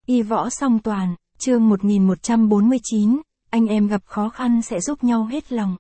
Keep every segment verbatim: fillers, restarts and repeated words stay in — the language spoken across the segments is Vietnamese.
Y võ song toàn, chương một nghìn một trăm bốn mươi chín, anh em gặp khó khăn sẽ giúp nhau hết lòng.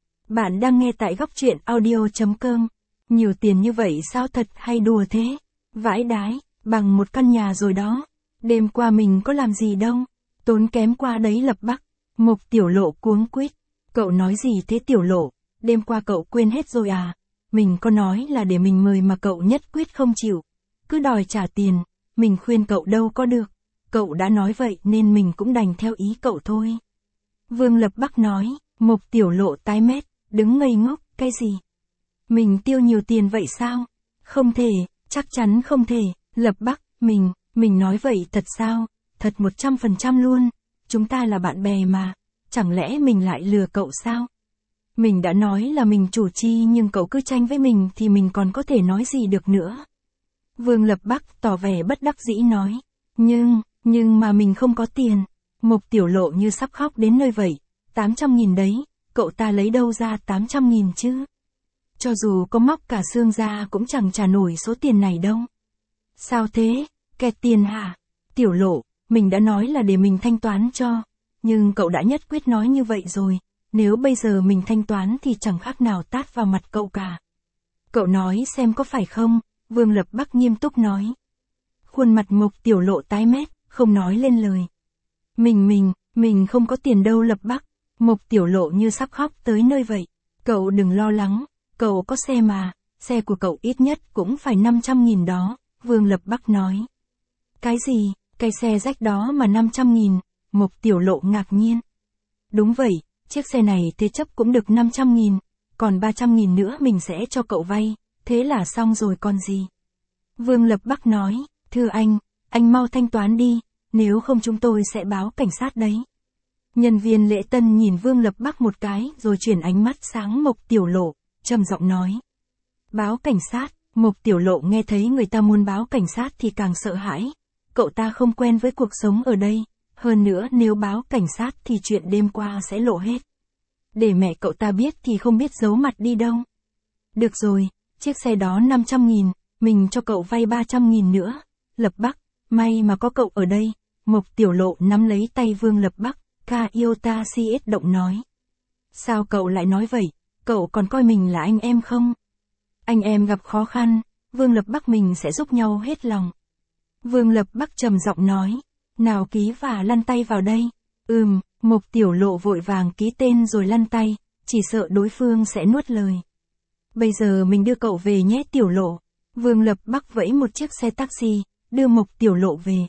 Bạn đang nghe tại góc truyện audio chấm com. Nhiều tiền như vậy sao, thật hay đùa thế? Vãi đái, bằng một căn nhà rồi đó. Đêm qua mình có làm gì đâu. Tốn kém qua đấy Lập Bắc. Mục Tiểu Lộ cuống quýt. Cậu nói gì thế Tiểu Lộ? Đêm qua cậu quên hết rồi à? Mình có nói là để mình mời mà cậu nhất quyết không chịu. Cứ đòi trả tiền, mình khuyên cậu đâu có được. Cậu đã nói vậy nên mình cũng đành theo ý cậu thôi. Vương Lập Bắc nói. Mục Tiểu Lộ tái mét, đứng ngây ngốc, cái gì? Mình tiêu nhiều tiền vậy sao? Không thể, chắc chắn không thể. Lập Bắc, mình, mình nói vậy thật sao? Thật một trăm phần trăm luôn. Chúng ta là bạn bè mà. Chẳng lẽ mình lại lừa cậu sao? Mình đã nói là mình chủ chi nhưng cậu cứ tranh với mình thì mình còn có thể nói gì được nữa. Vương Lập Bắc tỏ vẻ bất đắc dĩ nói. Nhưng, nhưng mà mình không có tiền. Mục Tiểu Lộ như sắp khóc đến nơi vậy. tám trăm nghìn đấy, cậu ta lấy đâu ra tám trăm nghìn chứ? Cho dù có móc cả xương ra cũng chẳng trả nổi số tiền này đâu. Sao thế? Kẹt tiền hả? Tiểu Lộ, mình đã nói là để mình thanh toán cho. Nhưng cậu đã nhất quyết nói như vậy rồi. Nếu bây giờ mình thanh toán thì chẳng khác nào tát vào mặt cậu cả. Cậu nói xem có phải không? Vương Lập Bắc nghiêm túc nói. Khuôn mặt Mục Tiểu Lộ tái mét, không nói lên lời. Mình mình, mình không có tiền đâu Lập Bắc. Mục Tiểu Lộ như sắp khóc tới nơi vậy. Cậu đừng lo lắng, cậu có xe mà, xe của cậu ít nhất cũng phải năm trăm nghìn đó, Vương Lập Bắc nói. Cái gì, cái xe rách đó mà năm trăm nghìn, Mục Tiểu Lộ ngạc nhiên. Đúng vậy, chiếc xe này thế chấp cũng được năm trăm nghìn, còn ba trăm nghìn nữa mình sẽ cho cậu vay, thế là xong rồi còn gì. Vương Lập Bắc nói, thưa anh, anh mau thanh toán đi, nếu không chúng tôi sẽ báo cảnh sát đấy. Nhân viên lễ tân nhìn Vương Lập Bắc một cái rồi chuyển ánh mắt sáng Mục Tiểu Lộ, trầm giọng nói. Báo cảnh sát, Mục Tiểu Lộ nghe thấy người ta muốn báo cảnh sát thì càng sợ hãi. Cậu ta không quen với cuộc sống ở đây, hơn nữa nếu báo cảnh sát thì chuyện đêm qua sẽ lộ hết. Để mẹ cậu ta biết thì không biết giấu mặt đi đâu. Được rồi, chiếc xe đó năm trăm nghìn, mình cho cậu vay ba trăm nghìn nữa. Lập Bắc, may mà có cậu ở đây. Mục Tiểu Lộ nắm lấy tay Vương Lập Bắc. Kaiota cs động nói. Sao cậu lại nói vậy? Cậu còn coi mình là anh em không? Anh em gặp khó khăn, Vương Lập Bắc mình sẽ giúp nhau hết lòng. Vương Lập Bắc trầm giọng nói. Nào ký và lăn tay vào đây. Ừm, Mục Tiểu Lộ vội vàng ký tên rồi lăn tay, chỉ sợ đối phương sẽ nuốt lời. Bây giờ mình đưa cậu về nhé Tiểu Lộ. Vương Lập Bắc vẫy một chiếc xe taxi, đưa Mục Tiểu Lộ về.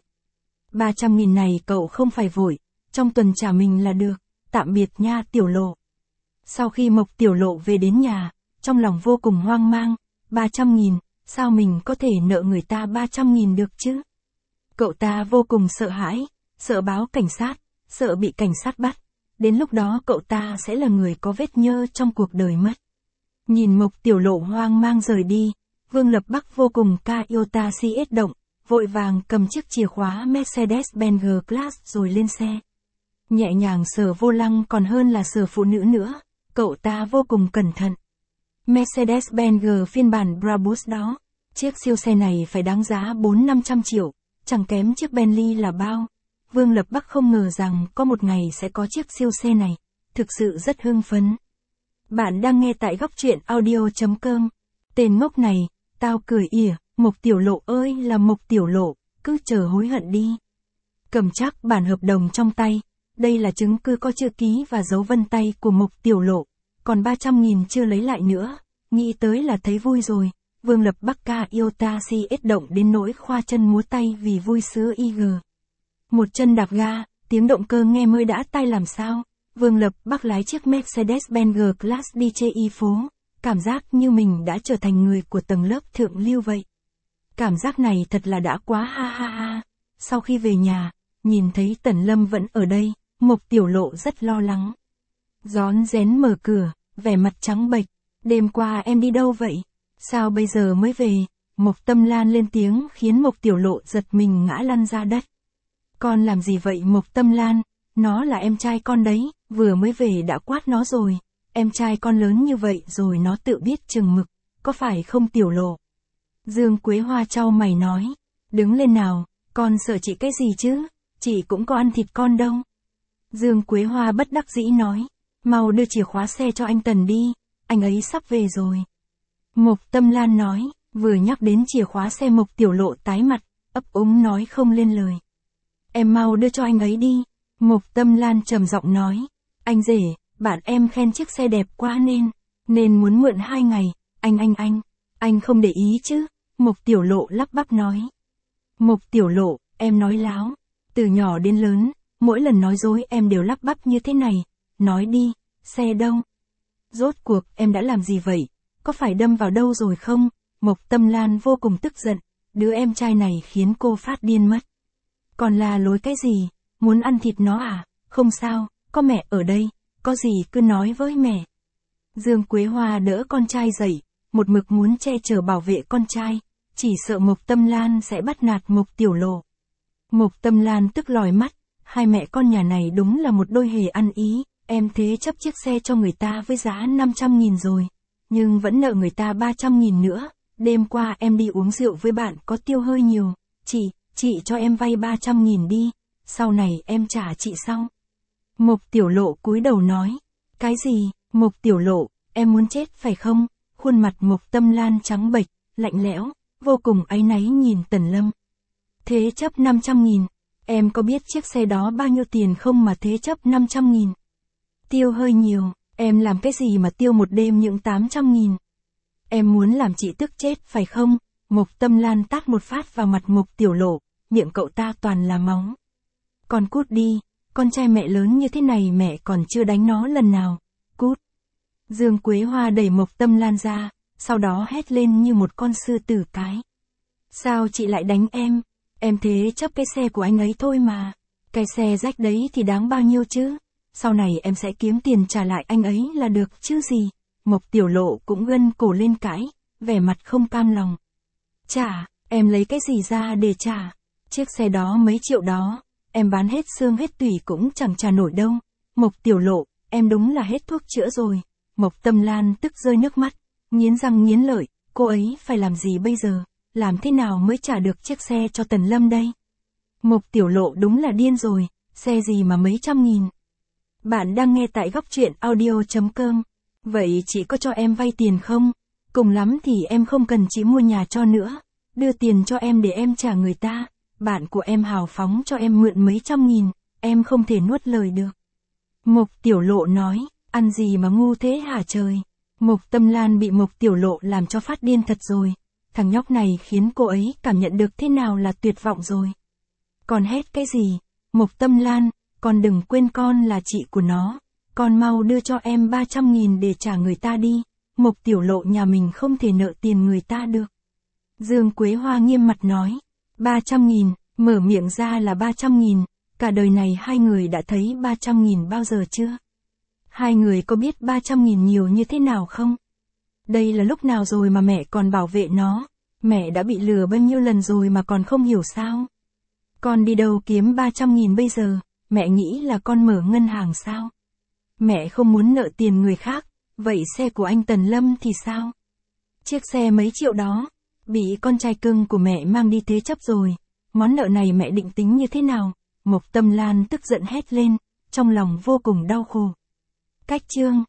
ba trăm nghìn này cậu không phải vội. Trong tuần trả mình là được, tạm biệt nha Tiểu Lộ. Sau khi Mục Tiểu Lộ về đến nhà, trong lòng vô cùng hoang mang, ba trăm nghìn, sao mình có thể nợ người ta ba trăm nghìn được chứ? Cậu ta vô cùng sợ hãi, sợ báo cảnh sát, sợ bị cảnh sát bắt, đến lúc đó cậu ta sẽ là người có vết nhơ trong cuộc đời mất. Nhìn Mục Tiểu Lộ hoang mang rời đi, Vương Lập Bắc vô cùng Kaiota cs động, vội vàng cầm chiếc chìa khóa Mercedes-Benz G-Class rồi lên xe. Nhẹ nhàng sờ vô lăng còn hơn là sờ phụ nữ nữa, cậu ta vô cùng cẩn thận. Mercedes-Benz G phiên bản Brabus đó, chiếc siêu xe này phải đáng giá bốn năm trăm triệu, chẳng kém chiếc Bentley là bao. Vương Lập Bắc không ngờ rằng có một ngày sẽ có chiếc siêu xe này, thực sự rất hưng phấn. Bạn đang nghe tại góc truyện audio chấm com. Tên ngốc này, tao cười ỉa, Mục Tiểu Lộ ơi là Mục Tiểu Lộ, cứ chờ hối hận đi. Cầm chắc bản hợp đồng trong tay. Đây là chứng cứ có chữ ký và dấu vân tay của Mục Tiểu Lộ, còn ba trăm nghìn chưa lấy lại nữa, nghĩ tới là thấy vui rồi. Vương Lập Bắc Kaiota cs động đến nỗi khoa chân múa tay vì vui sướng i giê. Một chân đạp ga, tiếng động cơ nghe mới đã tai làm sao. Vương Lập Bắc lái chiếc Mercedes-Benz G-Class đi chơi y phố, cảm giác như mình đã trở thành người của tầng lớp thượng lưu vậy. Cảm giác này thật là đã quá ha ha ha. Sau khi về nhà, nhìn thấy Tần Lâm vẫn ở đây. Mục Tiểu Lộ rất lo lắng. Rón rén mở cửa, vẻ mặt trắng bệch. Đêm qua em đi đâu vậy? Sao bây giờ mới về? Mục Tâm Lan lên tiếng khiến Mục Tiểu Lộ giật mình ngã lăn ra đất. Con làm gì vậy Mục Tâm Lan? Nó là em trai con đấy, vừa mới về đã quát nó rồi. Em trai con lớn như vậy rồi nó tự biết chừng mực, có phải không Tiểu Lộ? Dương Quế Hoa chau mày nói. Đứng lên nào, Con sợ chị cái gì chứ, chị cũng có ăn thịt con đâu. Dương Quế Hoa bất đắc dĩ nói, mau đưa chìa khóa xe cho anh Tần đi, anh ấy sắp về rồi. Mộc Tâm Lan nói, vừa nhắc đến chìa khóa xe Mộc Tiểu Lộ tái mặt, ấp úng nói không lên lời. Em mau đưa cho anh ấy đi. Mộc Tâm Lan trầm giọng nói, anh rể, bạn em khen chiếc xe đẹp quá nên, nên muốn mượn hai ngày, anh anh anh, anh không để ý chứ. Mộc Tiểu Lộ lắp bắp nói. Mộc Tiểu Lộ, em nói láo, từ nhỏ đến lớn, mỗi lần nói dối em đều lắp bắp như thế này, nói đi, xe đâu? Rốt cuộc em đã làm gì vậy, có phải đâm vào đâu rồi không? Mộc Tâm Lan vô cùng tức giận, đứa em trai này khiến cô phát điên mất. Còn là lối cái gì, muốn ăn thịt nó à? Không sao, có mẹ ở đây, có gì cứ nói với mẹ. Dương Quế Hoa đỡ con trai dậy, một mực muốn che chở bảo vệ con trai, chỉ sợ Mộc Tâm Lan sẽ bắt nạt Mộc Tiểu Lộ. Mộc Tâm Lan tức lòi mắt, hai mẹ con nhà này đúng là một đôi hề ăn ý, em thế chấp chiếc xe cho người ta với giá năm trăm nghìn rồi, nhưng vẫn nợ người ta ba trăm nghìn nữa, đêm qua em đi uống rượu với bạn có tiêu hơi nhiều, chị, chị cho em vay ba trăm nghìn đi, sau này em trả chị sau. Mộc Tiểu Lộ cúi đầu nói, cái gì, Mộc Tiểu Lộ, em muốn chết phải không? Khuôn mặt Mộc Tâm Lan trắng bệch, lạnh lẽo, vô cùng áy náy nhìn Tần Lâm. Thế chấp năm trăm nghìn, em có biết chiếc xe đó bao nhiêu tiền không mà thế chấp năm trăm nghìn? Tiêu hơi nhiều, em làm cái gì mà tiêu một đêm những tám trăm nghìn? Em muốn làm chị tức chết phải không? Mộc Tâm Lan tát một phát vào mặt Mộc Tiểu Lộ, miệng cậu ta toàn là máu. Con cút đi, con trai mẹ lớn như thế này mẹ còn chưa đánh nó lần nào, cút. Dương Quế Hoa đẩy Mộc Tâm Lan ra, sau đó hét lên như một con sư tử cái. Sao chị lại đánh em? Em thế chấp cái xe của anh ấy thôi mà. Cái xe rách đấy thì đáng bao nhiêu chứ? Sau này em sẽ kiếm tiền trả lại anh ấy là được chứ gì? Mộc Tiểu Lộ cũng gân cổ lên cãi, vẻ mặt không cam lòng. Trả, em lấy cái gì ra để trả? Chiếc xe đó mấy triệu đó, em bán hết xương hết tủy cũng chẳng trả nổi đâu. Mộc Tiểu Lộ, em đúng là hết thuốc chữa rồi. Mộc Tâm Lan tức rơi nước mắt, nghiến răng nghiến lợi, cô ấy phải làm gì bây giờ? Làm thế nào mới trả được chiếc xe cho Tần Lâm đây? Mộc Tiểu Lộ đúng là điên rồi, xe gì mà mấy trăm nghìn. Bạn đang nghe tại góc truyện audio chấm com. Vậy chị có cho em vay tiền không? Cùng lắm thì em không cần chị mua nhà cho nữa. Đưa tiền cho em để em trả người ta. Bạn của em hào phóng cho em mượn mấy trăm nghìn, em không thể nuốt lời được. Mộc Tiểu Lộ nói, ăn gì mà ngu thế hả trời? Mộc Tâm Lan bị Mộc Tiểu Lộ làm cho phát điên thật rồi. Thằng nhóc này khiến cô ấy cảm nhận được thế nào là tuyệt vọng rồi. Còn hét cái gì? Mộc Tâm Lan, con đừng quên con là chị của nó. Con mau đưa cho em ba trăm nghìn để trả người ta đi. Mộc Tiểu Lộ nhà mình không thể nợ tiền người ta được. Dương Quế Hoa nghiêm mặt nói. ba trăm nghìn, mở miệng ra là ba trăm nghìn. Cả đời này hai người đã thấy ba trăm nghìn bao giờ chưa? Hai người có biết ba trăm nghìn nhiều như thế nào không? Đây là lúc nào rồi mà mẹ còn bảo vệ nó? Mẹ đã bị lừa bao nhiêu lần rồi mà còn không hiểu sao? Con đi đâu kiếm ba trăm nghìn bây giờ? Mẹ nghĩ là con mở ngân hàng sao? Mẹ không muốn nợ tiền người khác, vậy xe của anh Tần Lâm thì sao? Chiếc xe mấy triệu đó, bị con trai cưng của mẹ mang đi thế chấp rồi. Món nợ này mẹ định tính như thế nào? Mộc Tâm Lan tức giận hét lên, trong lòng vô cùng đau khổ. Cách chương